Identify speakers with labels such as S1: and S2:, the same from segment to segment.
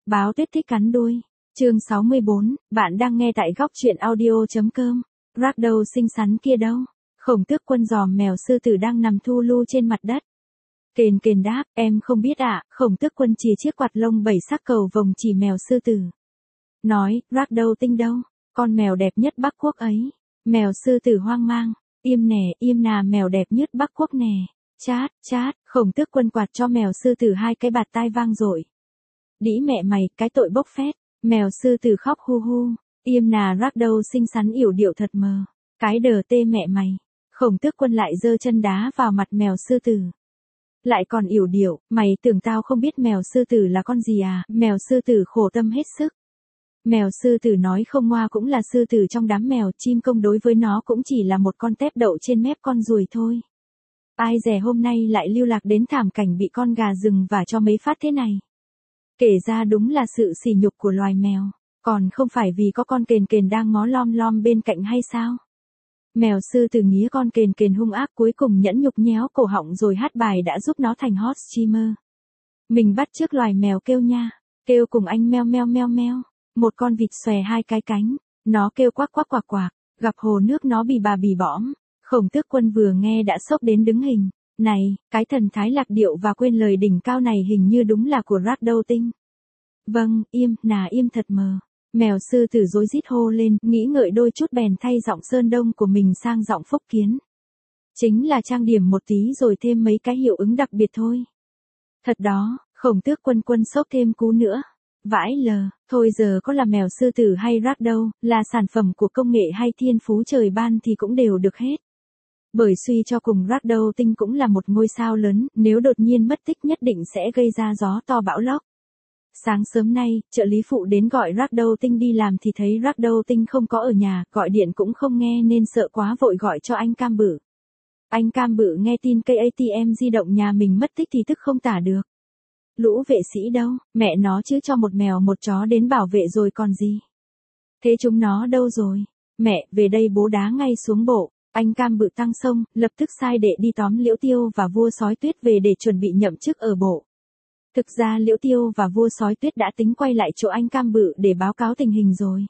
S1: Báo tuyết thích cắn đuôi. Chương 64, bạn đang nghe tại góc truyện audio.com. Ragdoll xinh xắn kia đâu? Khổng Tước Quân dòm mèo sư tử đang nằm thu lu trên mặt đất. Kền kền đáp, em không biết ạ. Khổng Tước Quân chỉ chiếc quạt lông 7 sắc cầu vồng chỉ mèo sư tử. Nói, Ragdoll tinh đâu? Con mèo đẹp nhất Bắc Quốc ấy. Mèo sư tử hoang mang. Im nè, im nà, mèo đẹp nhất Bắc Quốc nè. Chát, chát, Khổng Tước Quân quạt cho mèo sư tử 2 cái bạt tai vang dội. Đĩ mẹ mày, cái tội bốc phét. Mèo sư tử khóc hu hu. Im nà, Ragdoll xinh xắn yểu điệu thật mờ. Cái đờ tê mẹ mày. Khổng Tước Quân lại giơ chân đá vào mặt mèo sư tử. Lại còn yểu điệu, mày tưởng tao không biết mèo sư tử là con gì à? Mèo sư tử khổ tâm hết sức. Mèo sư tử nói không ngoa cũng là sư tử trong đám mèo, chim công đối với nó cũng chỉ là một con tép đậu trên mép con ruồi thôi. Ai dè hôm nay lại lưu lạc đến thảm cảnh bị con gà rừng vả cho mấy phát thế này. Kể ra đúng là sự sỉ nhục của loài mèo, còn không phải vì có con kền kền đang ngó lom lom bên cạnh hay sao? Mèo sư tử nghía con kền kền hung ác cuối cùng nhẫn nhục nhéo cổ họng rồi hát bài đã giúp nó thành hot streamer. Mình bắt chước loài mèo kêu nha, kêu cùng anh meo meo meo meo. Một con vịt xòe 2 cái cánh, nó kêu quắc quắc quạc quạc, gặp hồ nước nó bì bà bì bõm. Khổng Tước Quân vừa nghe đã sốc đến đứng hình. Này, cái thần thái lạc điệu và quên lời đỉnh cao này hình như đúng là của Ragdoll tinh. Vâng, im, nà im thật mờ. Mèo sư tử rối rít hô lên, nghĩ ngợi đôi chút bèn thay giọng Sơn Đông của mình sang giọng Phúc Kiến. Chính là trang điểm một tí rồi thêm mấy cái hiệu ứng đặc biệt thôi. Thật đó, Khổng Tước Quân sốc thêm cú nữa. Vãi lờ, thôi giờ có là mèo sư tử hay Ragdoll, là sản phẩm của công nghệ hay thiên phú trời ban thì cũng đều được hết. Bởi suy cho cùng Ragdoll tinh cũng là một ngôi sao lớn, nếu đột nhiên mất tích nhất định sẽ gây ra gió to bão lốc. Sáng sớm nay, trợ lý phụ đến gọi Ragdoll tinh đi làm thì thấy Ragdoll tinh không có ở nhà, gọi điện cũng không nghe nên sợ quá vội gọi cho anh Cam Bự. Anh Cam Bự nghe tin cây ATM di động nhà mình mất tích thì tức không tả được. Lũ vệ sĩ đâu, mẹ nó chứ cho một mèo một chó đến bảo vệ rồi còn gì. Thế chúng nó đâu rồi? Mẹ, về đây bố đá ngay xuống bộ. Anh Cam Bự tăng xông, lập tức sai đệ đi tóm Liễu Tiêu và vua sói tuyết về để chuẩn bị nhậm chức ở bộ. Thực ra Liễu Tiêu và vua sói tuyết đã tính quay lại chỗ anh Cam Bự để báo cáo tình hình rồi.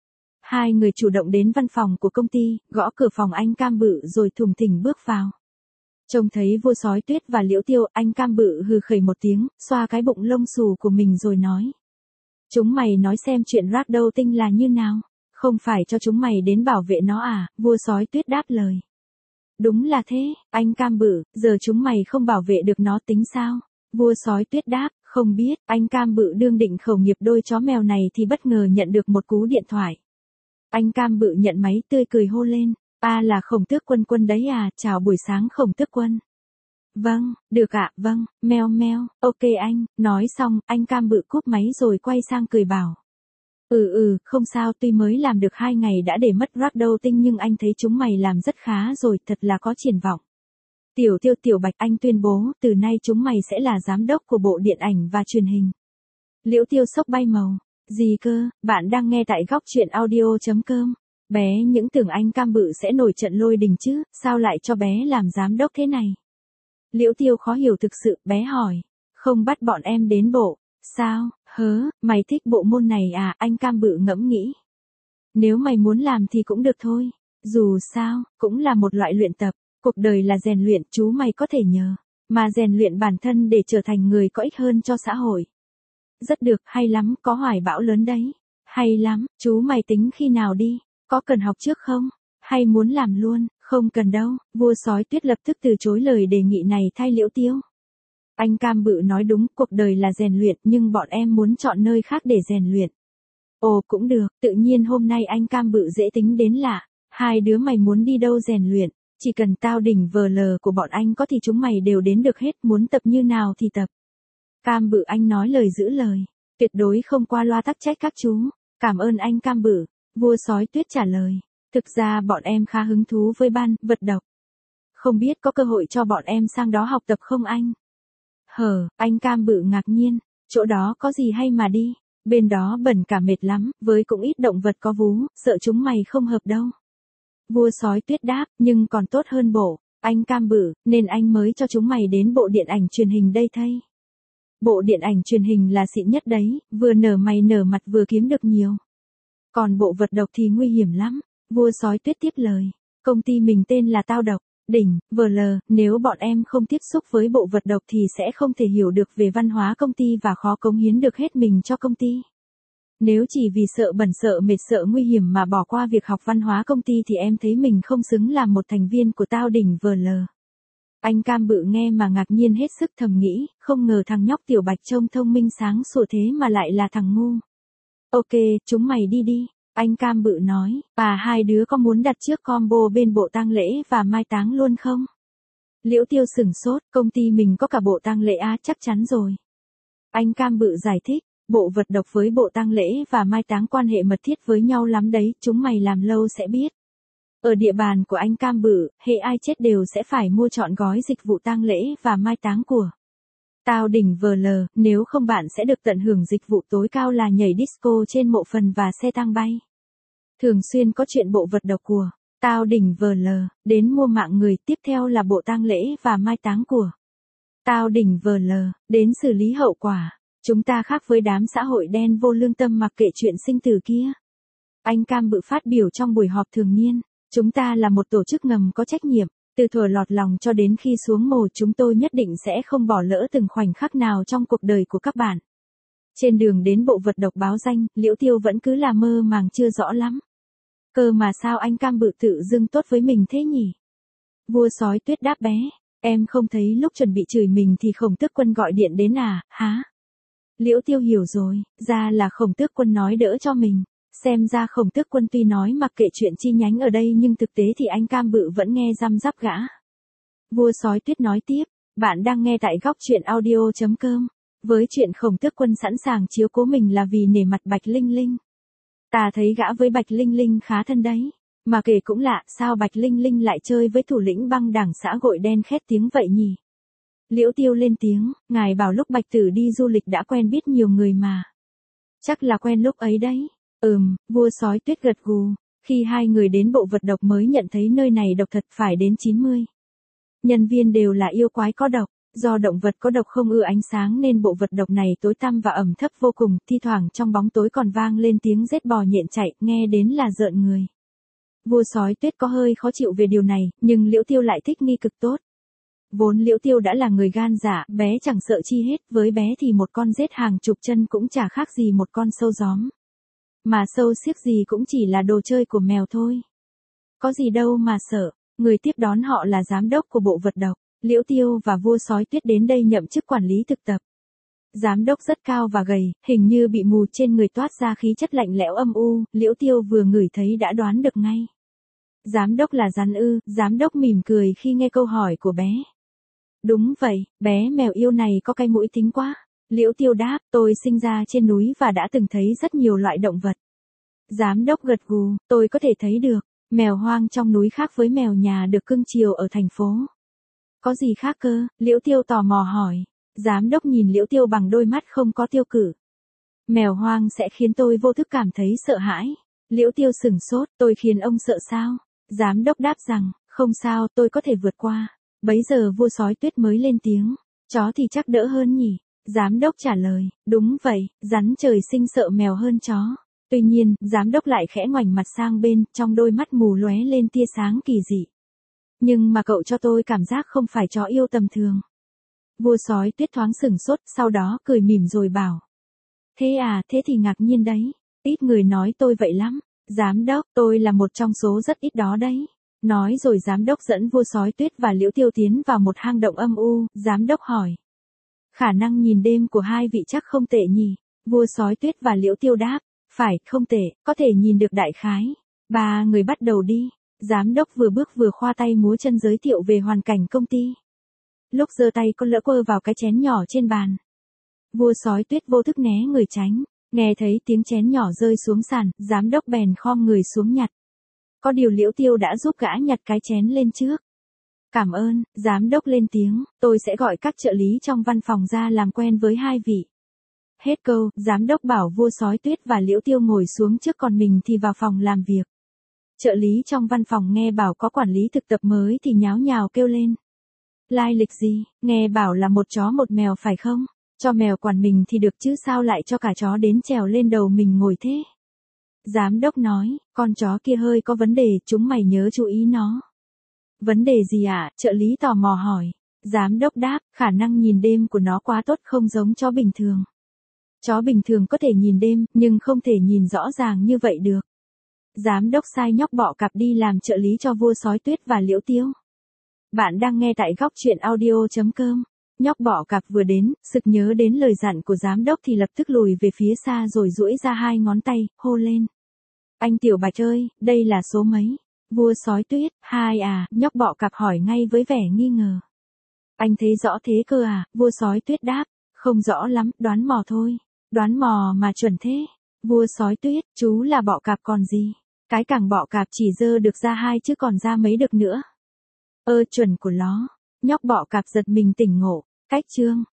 S1: Hai người chủ động đến văn phòng của công ty, gõ cửa phòng anh Cam Bự rồi thùng thình bước vào. Trông thấy vua sói tuyết và Liễu Tiêu, anh Cam Bự hừ khẩy một tiếng, xoa cái bụng lông xù của mình rồi nói. Chúng mày nói xem chuyện Ragdoll tinh là như nào, không phải cho chúng mày đến bảo vệ nó à, vua sói tuyết đáp lời. Đúng là thế, anh Cam Bự, giờ chúng mày không bảo vệ được nó tính sao? Vua sói tuyết đáp, không biết, anh Cam Bự đương định khẩu nghiệp đôi chó mèo này thì bất ngờ nhận được một cú điện thoại. Anh Cam Bự nhận máy tươi cười hô lên. Là Khổng Tước Quân đấy à, chào buổi sáng Khổng Tước Quân. Vâng, được ạ, vâng, meo meo, ok anh, nói xong, anh Cam Bự cúp máy rồi quay sang cười bảo. Không sao, tuy mới làm được 2 ngày đã để mất Ragdoll tinh nhưng anh thấy chúng mày làm rất khá rồi, thật là có triển vọng. Tiểu Tiêu Tiểu Bạch, anh tuyên bố, từ nay chúng mày sẽ là giám đốc của bộ điện ảnh và truyền hình. Liễu Tiêu sốc bay màu. Gì cơ, bạn đang nghe tại góc truyện audio.com. Bé những tưởng anh Cam Bự sẽ nổi trận lôi đình chứ, sao lại cho bé làm giám đốc thế này? Liễu Tiêu khó hiểu thực sự, bé hỏi. Không bắt bọn em đến bộ, sao, mày thích bộ môn này à, anh Cam Bự ngẫm nghĩ. Nếu mày muốn làm thì cũng được thôi, dù sao, cũng là một loại luyện tập, cuộc đời là rèn luyện, chú mày có thể nhờ, mà rèn luyện bản thân để trở thành người có ích hơn cho xã hội. Rất được, hay lắm, có hoài bão lớn đấy. Hay lắm, chú mày tính khi nào đi? Có cần học trước không? Hay muốn làm luôn? Không cần đâu, vua sói tuyết lập tức từ chối lời đề nghị này thay Liễu Tiêu. Anh Cam Bự nói đúng, cuộc đời là rèn luyện nhưng bọn em muốn chọn nơi khác để rèn luyện. Ồ cũng được, tự nhiên hôm nay anh Cam Bự dễ tính đến lạ. Hai đứa mày muốn đi đâu rèn luyện, chỉ cần tao đỉnh vờ lờ của bọn anh có thì chúng mày đều đến được hết, muốn tập như nào thì tập. Cam Bự anh nói lời giữ lời, tuyệt đối không qua loa tắc trách các chú. Cảm ơn anh Cam Bự. Vua sói tuyết trả lời, thực ra bọn em khá hứng thú với ban vật độc. Không biết có cơ hội cho bọn em sang đó học tập không anh? Anh Cam Bự ngạc nhiên, chỗ đó có gì hay mà đi, bên đó bẩn cả mệt lắm, với cũng ít động vật có vú, sợ chúng mày không hợp đâu. Vua sói tuyết đáp, nhưng còn tốt hơn bộ, anh Cam Bự, nên anh mới cho chúng mày đến bộ điện ảnh truyền hình đây thay. Bộ điện ảnh truyền hình là xịn nhất đấy, vừa nở mày nở mặt vừa kiếm được nhiều. Còn bộ vật độc thì nguy hiểm lắm. Vua sói tuyết tiếp lời. Công ty mình tên là Tao Độc, đỉnh, VL, nếu bọn em không tiếp xúc với bộ vật độc thì sẽ không thể hiểu được về văn hóa công ty và khó cống hiến được hết mình cho công ty. Nếu chỉ vì sợ bẩn sợ mệt sợ nguy hiểm mà bỏ qua việc học văn hóa công ty thì em thấy mình không xứng làm một thành viên của Tao đỉnh VL. Anh Cam Bự nghe mà ngạc nhiên hết sức thầm nghĩ, không ngờ thằng nhóc Tiểu Bạch trông thông minh sáng sủa thế mà lại là thằng ngu. Ok, chúng mày đi đi. Anh Cam Bự nói, hai đứa có muốn đặt trước combo bên bộ tang lễ và mai táng luôn không? Liễu Tiêu sửng sốt, công ty mình có cả bộ tang lễ chắc chắn rồi. Anh Cam Bự giải thích, bộ vật độc với bộ tang lễ và mai táng quan hệ mật thiết với nhau lắm đấy, chúng mày làm lâu sẽ biết. Ở địa bàn của anh Cam Bự, hệ ai chết đều sẽ phải mua trọn gói dịch vụ tang lễ và mai táng của Tao đỉnh VL, nếu không bạn sẽ được tận hưởng dịch vụ tối cao là nhảy disco trên mộ phần và xe tang bay. Thường xuyên có chuyện bộ vật độc của Tao đỉnh VL, đến mua mạng người, tiếp theo là bộ tang lễ và mai táng của Tao đỉnh VL, đến xử lý hậu quả. Chúng ta khác với đám xã hội đen vô lương tâm mặc kệ chuyện sinh tử kia. Anh Cam Bự phát biểu trong buổi họp thường niên, chúng ta là một tổ chức ngầm có trách nhiệm. Từ thuở lọt lòng cho đến khi xuống mồ chúng tôi nhất định sẽ không bỏ lỡ từng khoảnh khắc nào trong cuộc đời của các bạn. Trên đường đến bộ vật độc báo danh, Liễu Tiêu vẫn cứ là mơ màng chưa rõ lắm. Cơ mà sao anh Cam Bự tự dưng tốt với mình thế nhỉ? Vua sói tuyết đáp bé, em không thấy lúc chuẩn bị chửi mình thì Khổng Tước Quân gọi điện đến à, hả? Liễu Tiêu hiểu rồi, ra là Khổng Tước Quân nói đỡ cho mình. Xem ra Khổng Tước Quân tuy nói mặc kệ chuyện chi nhánh ở đây nhưng thực tế thì anh Cam Bự vẫn nghe răm rắp gã. Vua sói tuyết nói tiếp, bạn đang nghe tại góc truyện audio.com. Với chuyện Khổng Tước Quân sẵn sàng chiếu cố mình là vì nể mặt Bạch Linh Linh. Ta thấy gã với Bạch Linh Linh khá thân đấy. Mà kể cũng lạ, sao Bạch Linh Linh lại chơi với thủ lĩnh băng đảng xã Gội Đen khét tiếng vậy nhỉ? Liễu Tiêu lên tiếng, ngài bảo lúc Bạch Tử đi du lịch đã quen biết nhiều người mà. Chắc là quen lúc ấy đấy. Vua sói tuyết gật gù. Khi hai người đến bộ vật độc mới nhận thấy nơi này độc thật, phải đến 90. Nhân viên đều là yêu quái có độc. Do động vật có độc không ưa ánh sáng nên bộ vật độc này tối tăm và ẩm thấp vô cùng, thi thoảng trong bóng tối còn vang lên tiếng rết bò nhện chạy, nghe đến là rợn người. Vua sói tuyết có hơi khó chịu về điều này, nhưng Liễu Tiêu lại thích nghi cực tốt. Vốn Liễu Tiêu đã là người gan dạ, bé chẳng sợ chi hết, với bé thì một con rết hàng chục chân cũng chả khác gì một con sâu gióm. Mà sâu xiếc gì cũng chỉ là đồ chơi của mèo thôi. Có gì đâu mà sợ, người tiếp đón họ là giám đốc của bộ vật độc. Liễu Tiêu và vua sói tuyết đến đây nhậm chức quản lý thực tập. Giám đốc rất cao và gầy, hình như bị mù trên người toát ra khí chất lạnh lẽo âm u, Liễu Tiêu vừa ngửi thấy đã đoán được ngay. Giám đốc là rắn ư? Giám đốc mỉm cười khi nghe câu hỏi của bé. Đúng vậy, bé mèo yêu này có cái mũi thính quá. Liễu Tiêu đáp, tôi sinh ra trên núi và đã từng thấy rất nhiều loại động vật. Giám đốc gật gù, tôi có thể thấy được, mèo hoang trong núi khác với mèo nhà được cưng chiều ở thành phố. Có gì khác cơ? Liễu Tiêu tò mò hỏi. Giám đốc nhìn Liễu Tiêu bằng đôi mắt không có tiêu cự. Mèo hoang sẽ khiến tôi vô thức cảm thấy sợ hãi. Liễu Tiêu sửng sốt, tôi khiến ông sợ sao? Giám đốc đáp rằng, không sao, tôi có thể vượt qua. Bấy giờ vua sói tuyết mới lên tiếng, chó thì chắc đỡ hơn nhỉ? Giám đốc trả lời, đúng vậy, rắn trời sinh sợ mèo hơn chó. Tuy nhiên, giám đốc lại khẽ ngoảnh mặt sang bên, trong đôi mắt mù lóe lên tia sáng kỳ dị. Nhưng mà cậu cho tôi cảm giác không phải chó yêu tầm thường. Vua sói tuyết thoáng sửng sốt, sau đó cười mỉm rồi bảo. Thế à, thế thì ngạc nhiên đấy. Ít người nói tôi vậy lắm. Giám đốc, tôi là một trong số rất ít đó đấy. Nói rồi giám đốc dẫn vua sói tuyết và Liễu Tiêu tiến vào một hang động âm u, giám đốc hỏi. Khả năng nhìn đêm của hai vị chắc không tệ nhỉ? Vua sói tuyết và Liễu Tiêu đáp. Phải, không tệ, có thể nhìn được đại khái. Ba người bắt đầu đi. Giám đốc vừa bước vừa khoa tay múa chân giới thiệu về hoàn cảnh công ty. Lúc giơ tay con lỡ quơ vào cái chén nhỏ trên bàn. Vua sói tuyết vô thức né người tránh. Nghe thấy tiếng chén nhỏ rơi xuống sàn, giám đốc bèn khom người xuống nhặt. Có điều Liễu Tiêu đã giúp gã nhặt cái chén lên trước. Cảm ơn, giám đốc lên tiếng, tôi sẽ gọi các trợ lý trong văn phòng ra làm quen với hai vị. Hết câu, giám đốc bảo vua sói tuyết và Liễu Tiêu ngồi xuống trước còn mình thì vào phòng làm việc. Trợ lý trong văn phòng nghe bảo có quản lý thực tập mới thì nháo nhào kêu lên. Lai lịch gì, nghe bảo là một chó một mèo phải không? Cho mèo quản mình thì được chứ sao lại cho cả chó đến trèo lên đầu mình ngồi thế? Giám đốc nói, con chó kia hơi có vấn đề, chúng mày nhớ chú ý nó. Vấn đề gì ạ? Trợ lý tò mò hỏi. Giám đốc đáp, khả năng nhìn đêm của nó quá tốt, không giống chó bình thường. Chó bình thường có thể nhìn đêm, nhưng không thể nhìn rõ ràng như vậy được. Giám đốc sai nhóc bọ cạp đi làm trợ lý cho vua sói tuyết và liễu tiêu. Bạn đang nghe tại góc truyện audio.com. Nhóc bọ cạp vừa đến, sực nhớ đến lời dặn của giám đốc thì lập tức lùi về phía xa rồi duỗi ra hai ngón tay, hô lên. Anh Tiểu Bạch ơi, đây là số mấy? Vua sói tuyết, 2 à, nhóc bọ cạp hỏi ngay với vẻ nghi ngờ. Anh thấy rõ thế cơ à, vua sói tuyết đáp, không rõ lắm, đoán mò thôi. Đoán mò mà chuẩn thế. Vua sói tuyết, chú là bọ cạp còn gì? Cái cẳng bọ cạp chỉ dơ được ra 2 chứ còn ra mấy được nữa. Chuẩn của ló. Nhóc bọ cạp giật mình tỉnh ngộ. Cách chương.